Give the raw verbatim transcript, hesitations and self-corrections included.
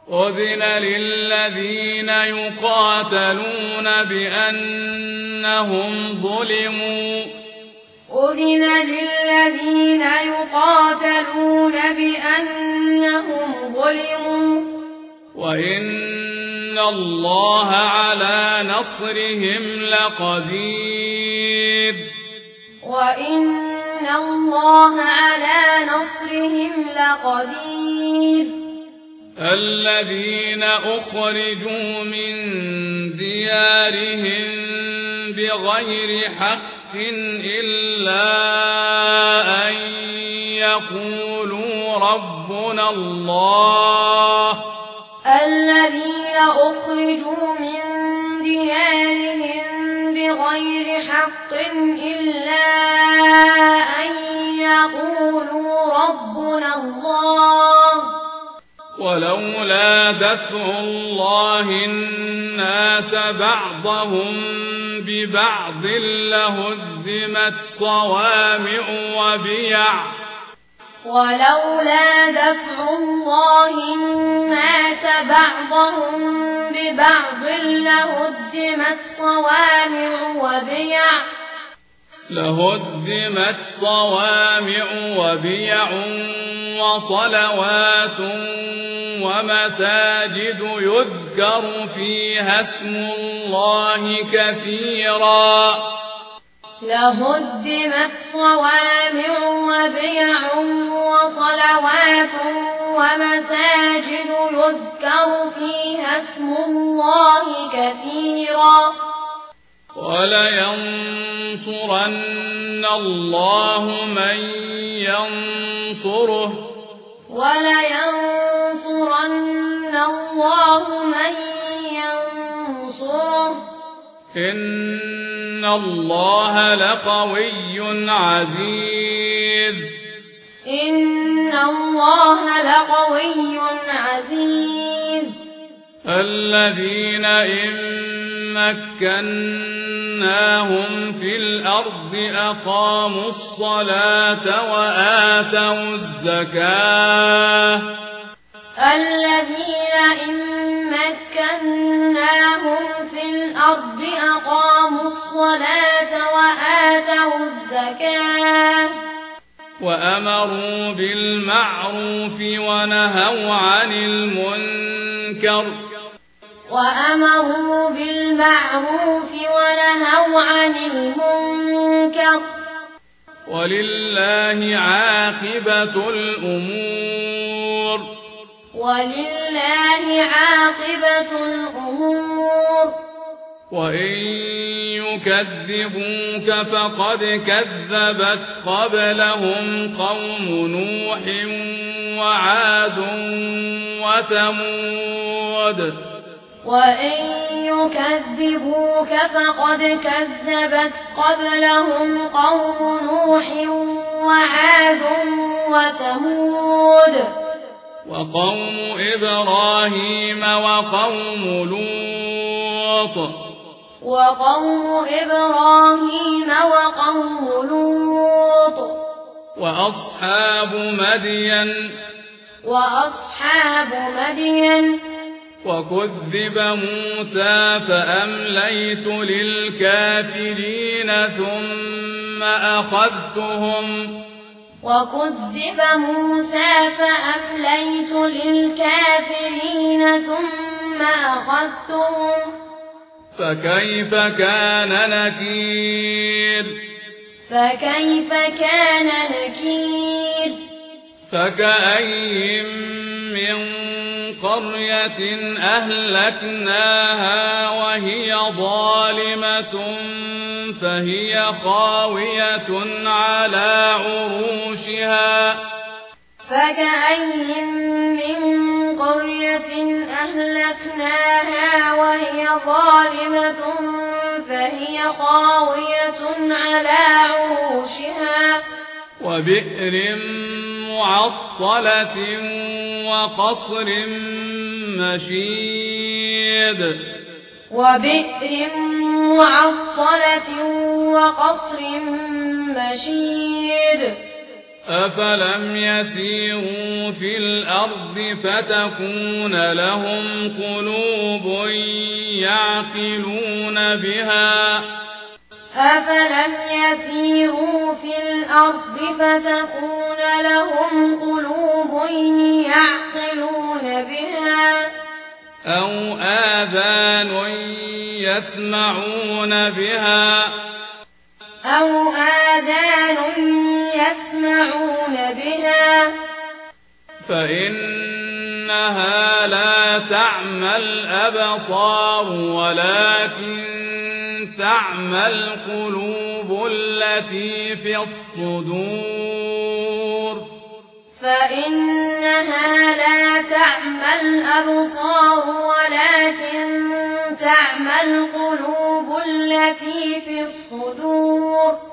أذن للذين يقاتلون بأنهم ظلموا أذن للذين يقاتلون بأنهم ظلموا وإن الله على نصرهم لقدير وإن الله على نصرهم لقدير الذين أخرجوا من ديارهم بغير حق إلا أن يقولوا ربنا الله الذين أخرجوا من ديارهم بغير حق إلا أن يقولوا ربنا الله ولولا دفع الله الناس بعضهم ببعض لهدمت صوامع وبيع ولولا دفع الله الناس بعضهم ببعض لهدمت صوامع وبيع لهدمت صوامع وبيع وصلوات ومساجد يذكر فيها اسم الله كثيرا لهدمت صوامع وبيع وصلوات ومساجد يذكر فيها اسم الله كثيرا ولينصرن الله من ينصره ولينصرن الله من ينصره إن الله لقوي عزيز إن الله لقوي عزيز الذين إن مكناهم في الأرض أقاموا الصلاة وآتوا الزكاة الذين إن مكناهم في الأرض أقاموا الصلاة وآتوا الزكاة وأمروا بالمعروف ونهوا عن المنكر وأمروا بالمعروف ونهوا عن المنكر ولله عاقبة الأمور ولله عاقبة الأمور وإن يكذبوك فقد كذبت قبلهم قوم نوح وعاد وثمود وإن يكذبوك فقد كذبت قبلهم قوم نوح وعاد وثمود وقوم إبراهيم وقوم لوط وقوم إبراهيم وقوم لوط وأصحاب مدين وأصحاب مدين وكذب موسى فأمليت للكافرين ثم أخذتهم وكذب موسى فأمليت للكافرين ثم أخذتهم فكيف كان نكير فكيف كان نكير فكأين من قرية أهلكناها وهي ظالمة فهي خاوية على عروشها فكأين من قرية أهلكناها وهي ظالمة فهي خاوية على عروشها وبئر معطلة وقصر مشيد وبئر معطلة وقصر مشيد أفلم يسيروا في الأرض فتكون لهم قلوب يعقلون بها أفلم يسيروا في الأرض فتكون لهم قلوب يعقلون بها أو آذان يسمعون بها أو آذان يسمعون بها فإنها لا تعمى الأبصار ولكن تعمى القلوب التي في الصدور فإنها لا تعمى الأبصار ولكن تعمى القلوب التي في الصدور